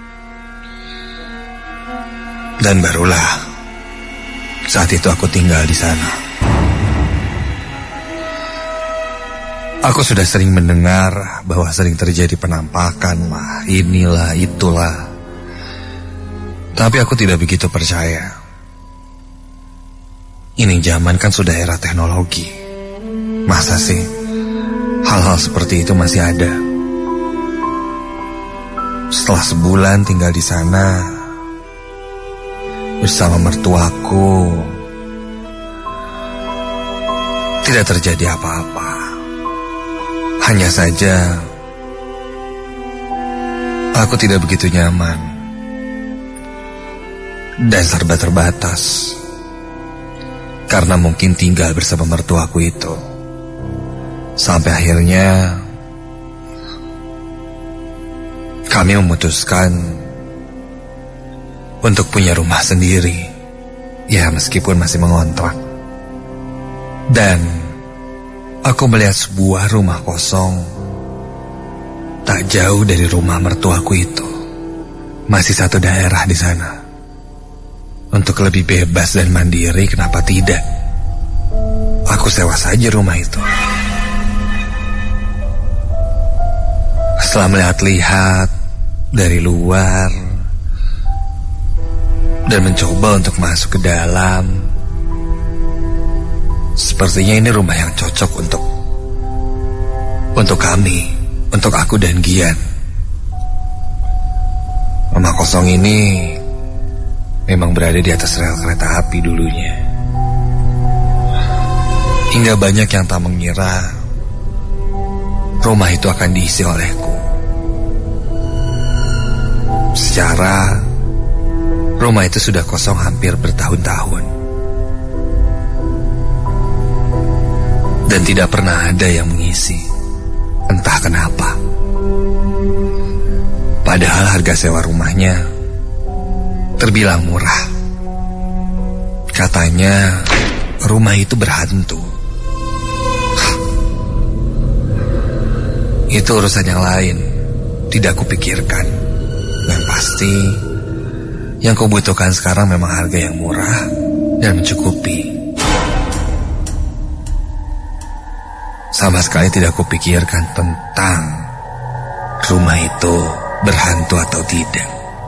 Dan barulah saat itu aku tinggal di sana. Aku sudah sering mendengar bahwa sering terjadi penampakan lah, inilah, itulah. Tapi aku tidak begitu percaya. Ini zaman kan sudah era teknologi. Masa sih hal-hal seperti itu masih ada? Setelah sebulan tinggal di sana bersama mertuaku, tidak terjadi apa-apa. Hanya saja aku tidak begitu nyaman dan serba terbatas, karena mungkin tinggal bersama mertuaku itu. Sampai akhirnya kami memutuskan untuk punya rumah sendiri. Ya, meskipun masih mengontrak. Dan aku melihat sebuah rumah kosong tak jauh dari rumah mertuaku itu. Masih satu daerah di sana. Untuk lebih bebas dan mandiri, kenapa tidak? Aku sewa saja rumah itu. Setelah melihat-lihat dari luar dan mencoba untuk masuk ke dalam, sepertinya ini rumah yang cocok untuk kami, untuk aku dan Gian. Rumah kosong ini memang berada di atas rel kereta api dulunya. Hingga banyak yang tak mengira rumah itu akan diisi olehku. Secara rumah itu sudah kosong hampir bertahun-tahun. Dan tidak pernah ada yang mengisi. Entah kenapa. Padahal harga sewa rumahnya terbilang murah. Katanya rumah itu berhantu. Itu urusan yang lain, tidak kupikirkan. Yang pasti yang kubutuhkan sekarang memang harga yang murah dan mencukupi. Sama sekali tidak kupikirkan tentang rumah itu berhantu atau tidak.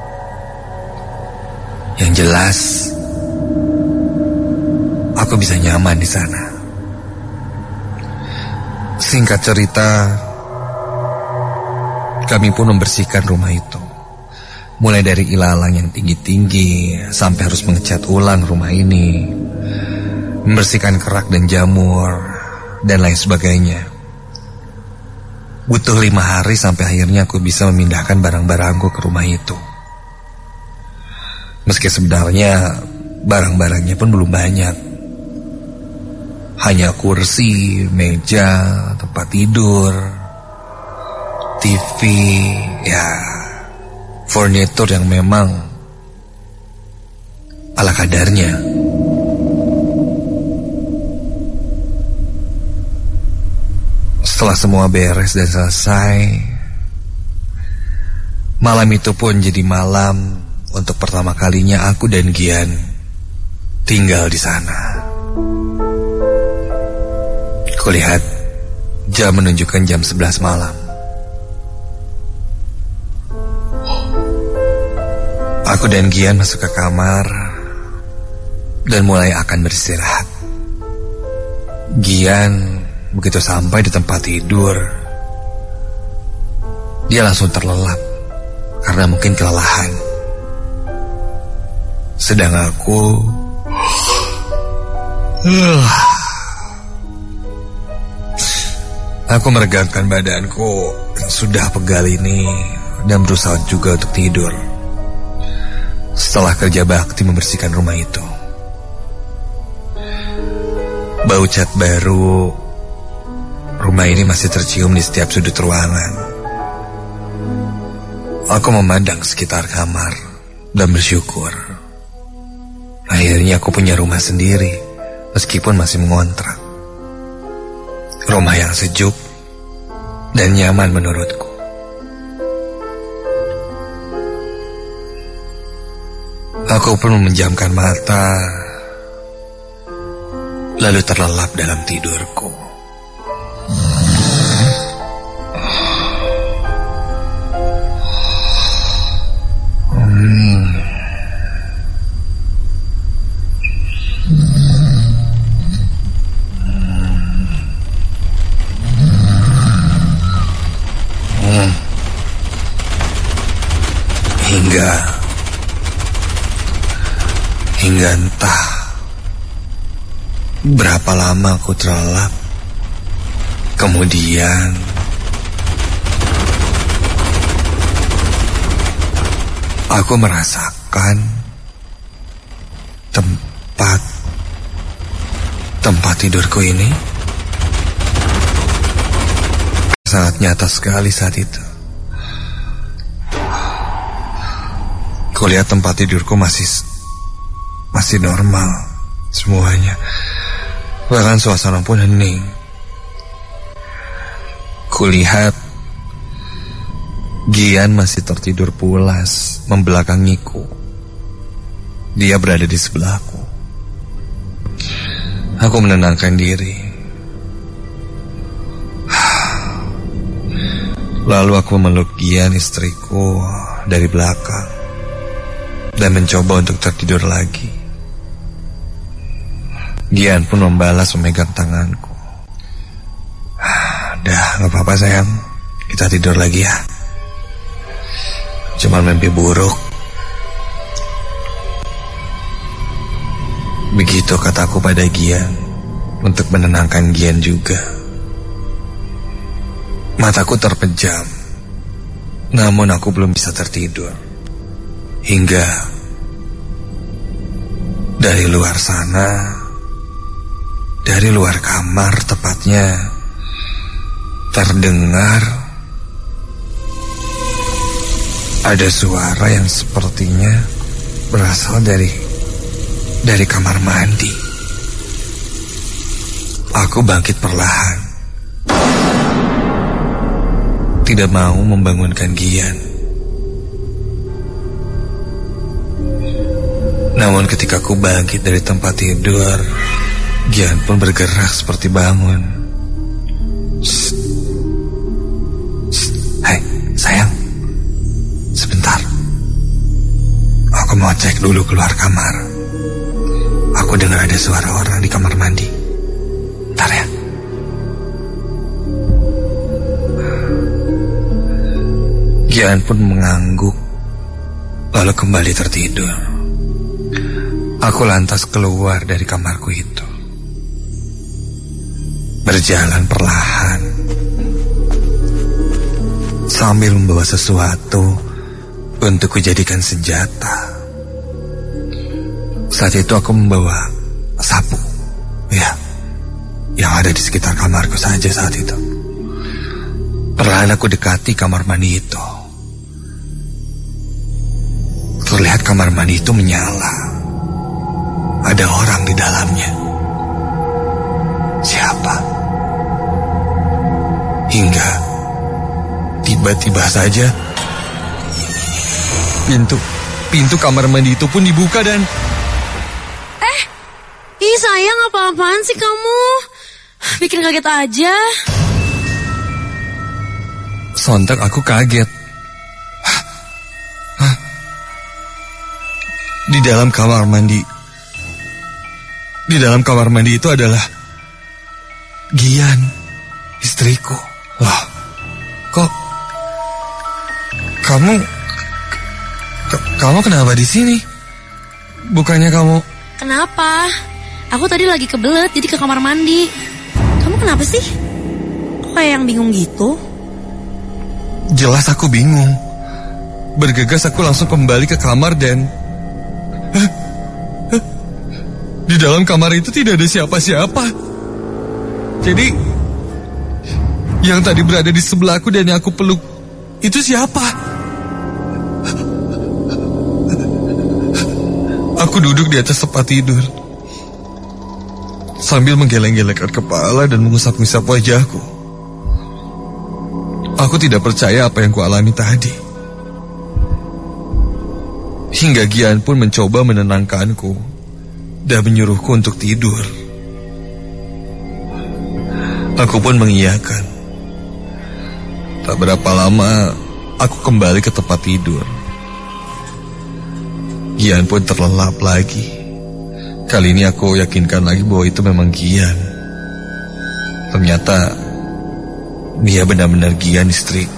Yang jelas, aku bisa nyaman di sana. Singkat cerita, kami pun membersihkan rumah itu. Mulai dari ilalang yang tinggi-tinggi sampai harus mengecat ulang rumah ini, membersihkan kerak dan jamur, dan lain sebagainya. Butuh 5 hari sampai akhirnya aku bisa memindahkan barang-barangku ke rumah itu. Meski sebenarnya barang-barangnya pun belum banyak. Hanya kursi, meja, tempat tidur, TV, ya, furnitur yang memang ala kadarnya. Setelah semua beres dan selesai, malam itu pun jadi malam untuk pertama kalinya aku dan Gian tinggal di sana. Kulihat jam menunjukkan jam 11 malam. Aku dan Gian masuk ke kamar dan mulai akan beristirahat. Gian begitu sampai di tempat tidur, dia langsung terlelap karena mungkin kelelahan. Sedang aku meregangkan badanku yang sudah pegal ini dan berusaha juga untuk tidur. Setelah kerja bakti membersihkan rumah itu, bau cat baru rumah ini masih tercium di setiap sudut ruangan. Aku memandang sekitar kamar dan bersyukur Akhirnya aku punya rumah sendiri, meskipun masih mengontrak. Rumah yang sejuk dan nyaman menurutku. Aku pun memejamkan mata, lalu terlelap dalam tidurku. Hingga entah berapa lama aku terlelap. Kemudian aku merasakan tempat tidurku ini sangat nyata sekali saat itu. Kulihat tempat tidurku masih normal semuanya. Bahkan suasana pun hening. Kulihat Gian masih tertidur pulas membelakangiku. Dia berada di sebelahku. Aku menenangkan diri. Lalu aku memeluk Gian, istriku, dari belakang dan mencoba untuk tertidur lagi. Gian pun membalas memegang tanganku. Udah, gak apa-apa sayang, kita tidur lagi ya. Cuma mimpi buruk. Begitu kataku pada Gian, untuk menenangkan Gian juga. Mataku terpejam, namun aku belum bisa tertidur. Hingga dari luar sana, dari luar kamar tepatnya, terdengar ada suara yang sepertinya berasal dari kamar mandi. Aku bangkit perlahan, tidak mau membangunkan Gian. Namun ketika aku bangkit dari tempat tidur, Gian pun bergerak seperti bangun. Hai, sayang, sebentar. Aku mau cek dulu keluar kamar. Aku dengar ada suara orang di kamar mandi. Bentar ya. Gian pun mengangguk, lalu kembali tertidur. Aku lantas keluar dari kamarku itu, berjalan perlahan, sambil membawa sesuatu untuk kujadikan senjata. Saat itu aku membawa sapu, ya, yang ada di sekitar kamarku saja saat itu. Perlahan aku dekati kamar mandi itu. Terlihat kamar mandi itu menyala. Ada orang di dalamnya. Siapa? Hingga tiba-tiba saja pintu kamar mandi itu pun dibuka dan... Ih sayang, apa-apaan sih kamu? Bikin kaget aja. Sontak aku kaget. Di dalam kamar mandi itu adalah Gian, istriku. Loh, kok kamu kenapa di sini? Bukannya kamu... Kenapa? Aku tadi lagi kebelet, jadi ke kamar mandi. Kamu kenapa sih? Kok kayak yang bingung gitu? Jelas aku bingung. Bergegas aku langsung kembali ke kamar dan... Di dalam kamar itu tidak ada siapa-siapa. Jadi, yang tadi berada di sebelahku dan yang aku peluk, itu siapa? Aku duduk di atas tempat tidur sambil menggeleng-gelengkan kepala dan mengusap-ngusap wajahku. Aku tidak percaya apa yang kualami tadi. Hingga Gian pun mencoba menenangkanku dan menyuruhku untuk tidur. Aku pun mengiyakan. Tak berapa lama aku kembali ke tempat tidur. Gian pun terlelap lagi. Kali ini aku yakinkan lagi bahwa itu memang Gian. Ternyata dia benar-benar Gian, istriku.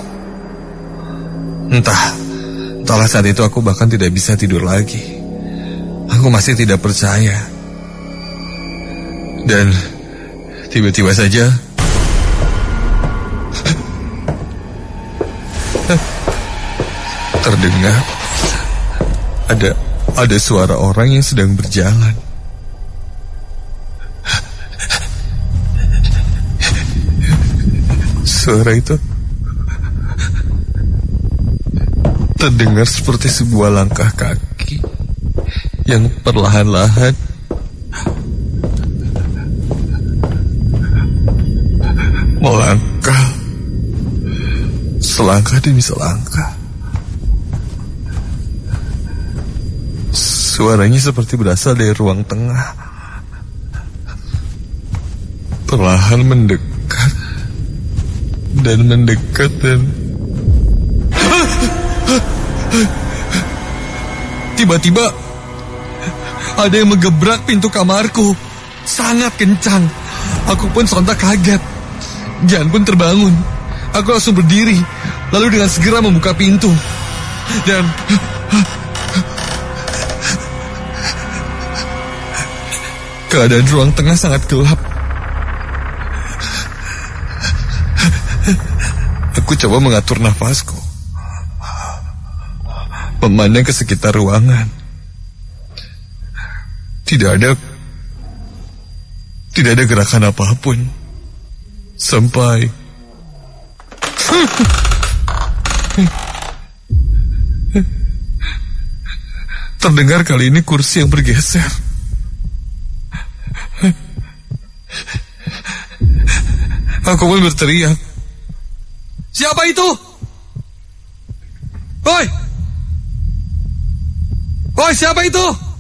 Entahlah saat itu aku bahkan tidak bisa tidur lagi. Aku masih tidak percaya. Dan tiba-tiba saja terdengar ada suara orang yang sedang berjalan. Suara itu terdengar seperti sebuah langkah kaki yang perlahan-lahan melangkah, selangkah demi selangkah. Suaranya seperti berasal dari ruang tengah, perlahan mendekat dan mendekat dan tiba-tiba ada yang menggebrak pintu kamarku sangat kencang. Aku pun sontak kaget. Gian pun terbangun. Aku langsung berdiri, lalu dengan segera membuka pintu. Dan keadaan ruang tengah sangat gelap. Aku coba mengatur nafasku, memandang ke sekitar ruangan. Tidak ada gerakan apapun. Sampai terdengar kali ini kursi yang bergeser. Aku pun berteriak, "Siapa itu? Oi! Oi, siapa itu?"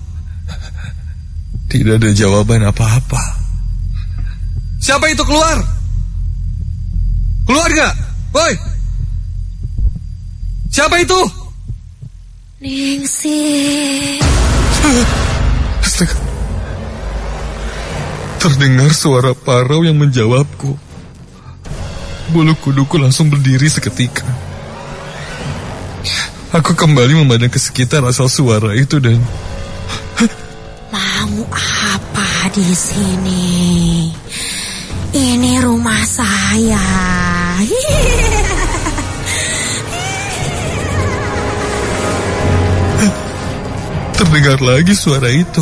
Tidak ada jawaban apa-apa. "Siapa itu? Keluar! Keluar gak? Oi! Siapa itu?" Ningsih. Astaga. Terdengar suara parau yang menjawabku. Bulu kuduku langsung berdiri seketika. Aku kembali memandang ke sekitar asal suara itu dan Mau apa di sini? Ini rumah saya. terdengar lagi suara itu.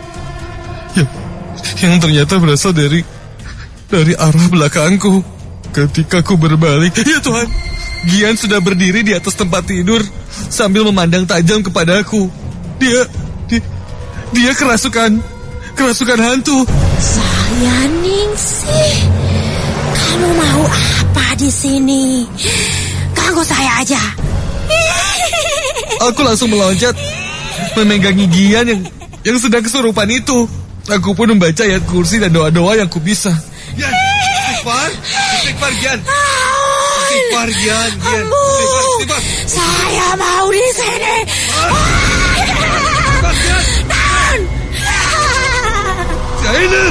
Yang ternyata berasal dari arah belakangku. Ketika aku berbalik, ya Tuhan, Gian sudah berdiri di atas tempat tidur sambil memandang tajam kepadaku. Dia kerasukan hantu. Saya Ningsih. Kamu mau apa di sini? Ganggu saya aja. Aku langsung meloncat, memegangi Gian yang sedang kesurupan itu. Aku pun membaca ayat kursi dan doa-doa yang kubisa. Gian, istighfar Gian. Istighfar Gian. Istighfar. Saya mau di sini. Istighfar Gian. Zainab.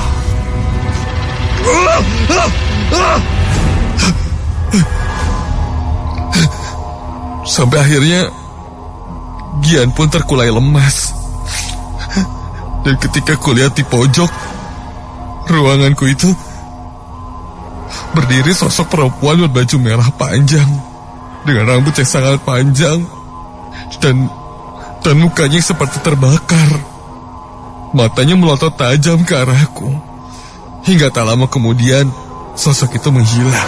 Sampai akhirnya Gian pun terkulai lemas. Dan ketika kulihat di pojok ruanganku itu, berdiri sosok perempuan berbaju merah panjang dengan rambut yang sangat panjang dan mukanya seperti terbakar. Matanya melotot tajam ke arahku. Hingga tak lama kemudian sosok itu menghilang.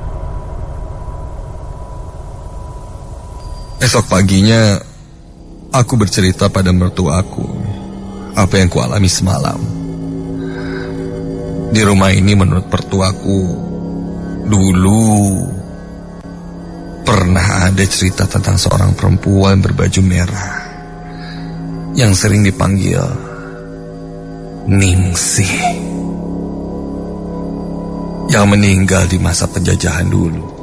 Esok paginya Aku bercerita pada mertuaku apa yang kualami semalam. Di rumah ini menurut mertuaku dulu pernah ada cerita tentang seorang perempuan berbaju merah yang sering dipanggil Ningsih, yang meninggal di masa penjajahan dulu.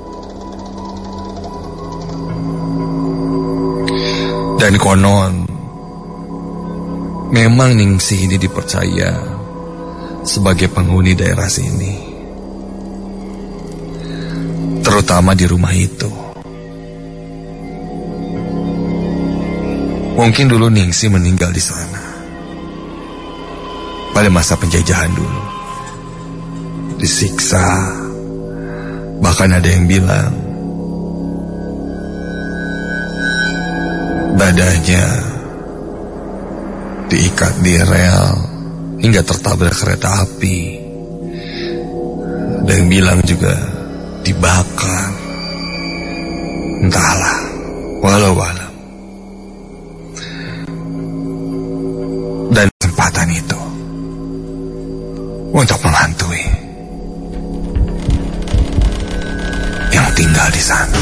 Dan konon memang Ningsih ini dipercaya sebagai penghuni daerah sini, terutama di rumah itu. Mungkin dulu Ningsih meninggal di sana pada masa penjajahan dulu, disiksa. Bahkan ada yang bilang dadanya diikat di rel hingga tertabrak kereta api. Ada yang bilang juga dibakar. Entahlah, walau. Dan kesempatan itu untuk menghantui yang tinggal di sana.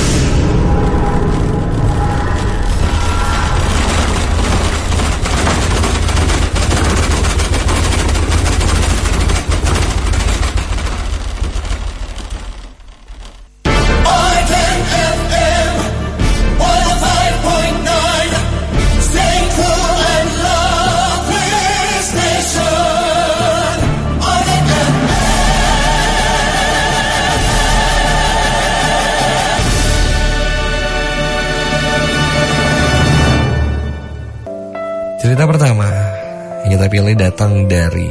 Cerita pertama yang kita pilih datang dari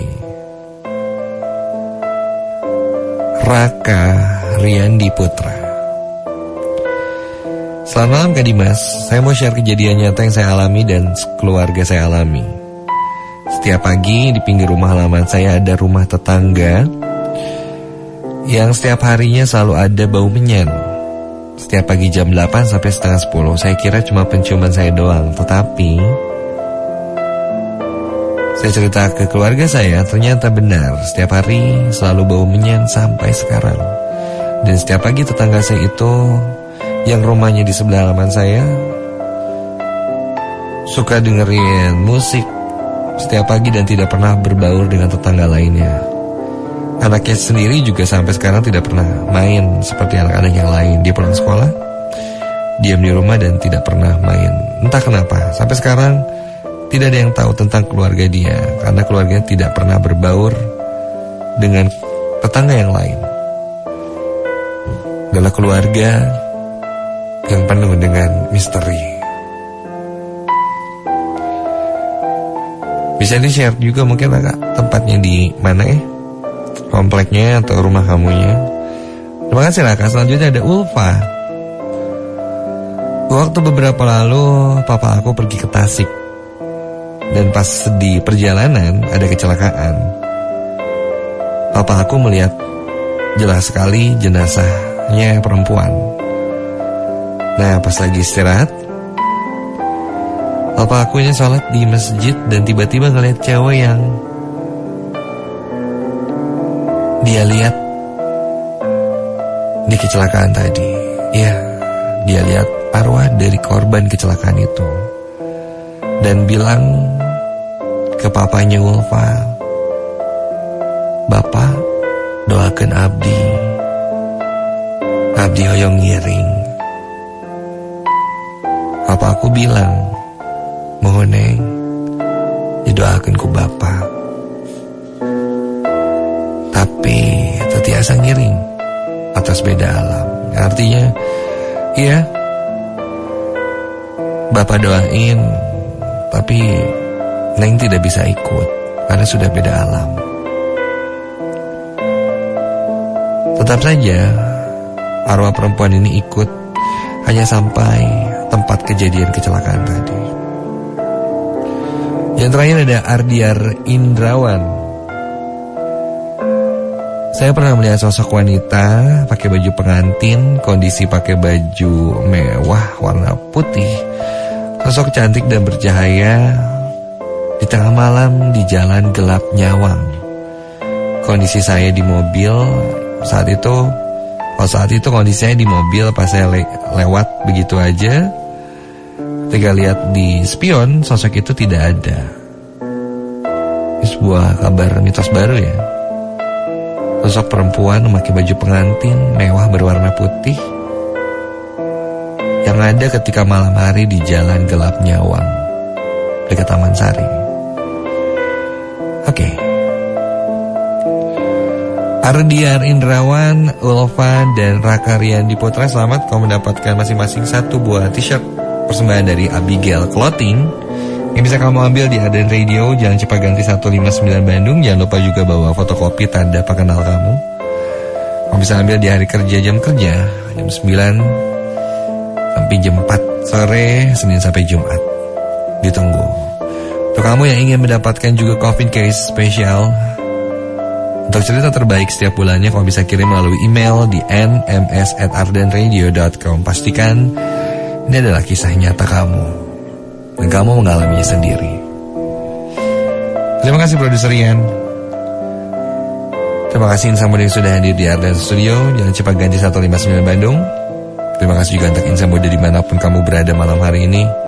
Raka Riyandi Putra. Selamat malam Kak Dimas, saya mau share kejadian nyata yang saya alami dan keluarga saya alami. Setiap pagi di pinggir rumah halaman saya ada rumah tetangga yang setiap harinya selalu ada bau menyan. Setiap pagi jam 8 sampai setengah 10, saya kira cuma penciuman saya doang, tetapi saya cerita ke keluarga saya, ternyata benar. Setiap hari selalu bau menyan sampai sekarang. Dan setiap pagi tetangga saya itu, yang rumahnya di sebelah halaman saya, suka dengerin musik setiap pagi dan tidak pernah berbaur dengan tetangga lainnya. Anaknya sendiri juga sampai sekarang tidak pernah main seperti anak-anak yang lain. Dia pulang sekolah, diam di rumah dan tidak pernah main. Entah kenapa, sampai sekarang tidak ada yang tahu tentang keluarga dia, karena keluarganya tidak pernah berbaur dengan tetangga yang lain. Adalah keluarga yang penuh dengan misteri. Bisa di-share juga mungkin agak tempatnya di mana kompleknya atau rumah kamunya. Terima kasih Raka. Selanjutnya ada Ulfa. Waktu beberapa lalu papa aku pergi ke Tasik. Dan pas di perjalanan ada kecelakaan. Papa aku melihat jelas sekali jenazahnya perempuan. Nah pas lagi istirahat, papa aku ini sholat di masjid dan tiba-tiba ngeliat cewek yang dia lihat di kecelakaan tadi. Ya, dia lihat arwah dari korban kecelakaan itu. Dan bilang ke papanya Ulfa, "Bapak, doakan Abdi. Abdi hoyong ngiring." Papa aku bilang, "Mohon Neng, didoakan ku Bapak. Tapi tetiasa ngiring atas beda alam." Artinya, iya, Bapak doain, tapi Neng tidak bisa ikut karena sudah beda alam. Tetap saja arwah perempuan ini ikut hanya sampai tempat kejadian kecelakaan tadi. Yang terakhir ada Ardiar Indrawan. Saya pernah melihat sosok wanita pakai baju pengantin, kondisi pakai baju mewah warna putih. Sosok cantik dan bercahaya di tengah malam di jalan gelap nyawang. Kondisi saya di mobil saat itu kondisinya di mobil pas saya lewat begitu aja. Ketika lihat di spion, sosok itu tidak ada. Ini sebuah kabar mitos baru ya. Sosok perempuan memakai baju pengantin mewah berwarna putih yang ada ketika malam hari di jalan gelap nyawang dekat Taman Sari. Oke. Ardiar Indrawan, Ulfa, dan Raka Riyandi Putra, selamat kau mendapatkan masing-masing satu buah t-shirt persembahan dari Abigail Clothing yang bisa kamu ambil di Arden Radio, Jalan Cipaganti 159 Bandung. Jangan lupa juga bawa fotokopi tanda pengenal kamu. Kamu bisa ambil di hari kerja, jam 9 sampai jam 4 sore, Senin sampai Jumat. Ditunggu. Untuk kamu yang ingin mendapatkan juga coffin case spesial untuk cerita terbaik setiap bulannya, kamu bisa kirim melalui email di nms@ardenradio.com. Pastikan ini adalah kisah nyata kamu dan kamu mengalaminya sendiri. Terima kasih produser Ian. Terima kasih Insan Muda yang sudah hadir di Arden Studio, Jalan Cipaganti 159 Bandung. Terima kasih juga untuk Insan Muda dimanapun kamu berada malam hari ini.